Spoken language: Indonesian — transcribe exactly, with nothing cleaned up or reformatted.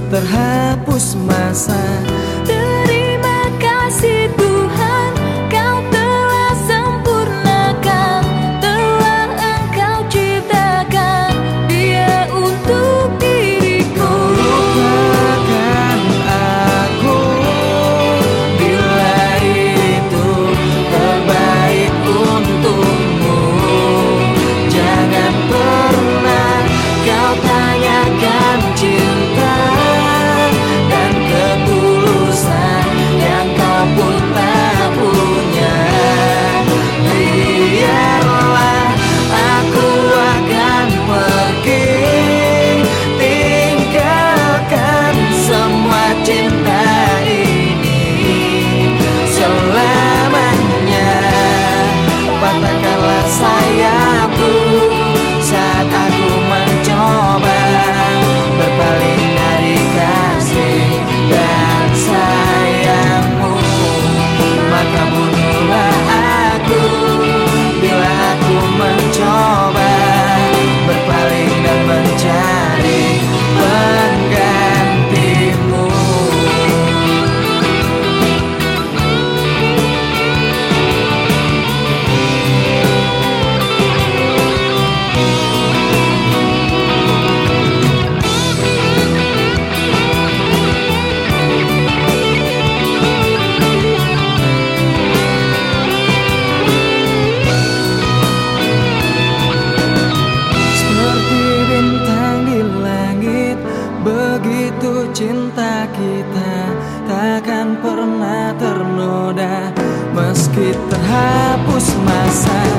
terhapus masa. Terima kasih Tuhan, Kau telah sempurnakan, telah Engkau ciptakan Dia untuk diriku. Lupakan aku bila itu terbaik untukmu. Jangan pernah kau tanyakan cinta dan ketulusan yang kau pun tak punya. Biarlah aku akan pergi, tinggalkan semua cinta ini selamanya. Patahkanlah sayapku saat aku mencoba berpaling dari kasih dan sayangmu. Maka bunuhlah aku bila aku mencoba berpaling dan mencari penggantimu. Begitu cinta kita takkan pernah ternoda meski terhapus masa.